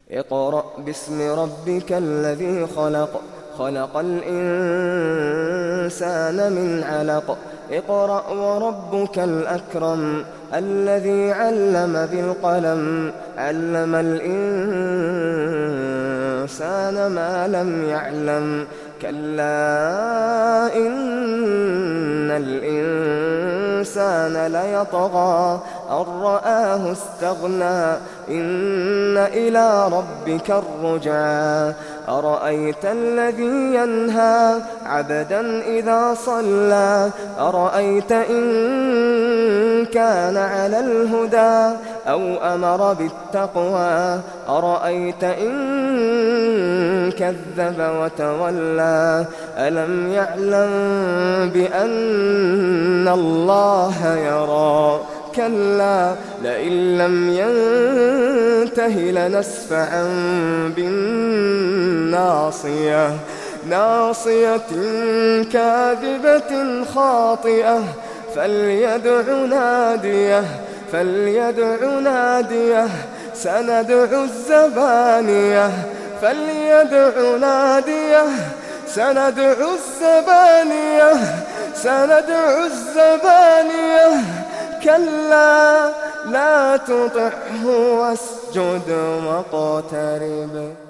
اقرأ باسم ربك الذي خلق خلق الإنسان من علق اقرأ وربك الأكرم الذي علم بالقلم علم الإنسان ما لم يعلم كلا إن الإنسان ليطغى أن رآه استغنى إن إلى ربك الرجعى أرأيت الذي ينهى عبدا إذا صلى أرأيت إن كان على الهدى أو أمر بالتقوى أرأيت إن كذب وتولى ألم يعلم بأن الله يرى كلا لئن لم ينته لنسفعا بالناصية ناصية كاذبة خاطئة فليدع ناديه سندع الزبانية سندع الزبانية كلا لا تطعه واسجد واقترب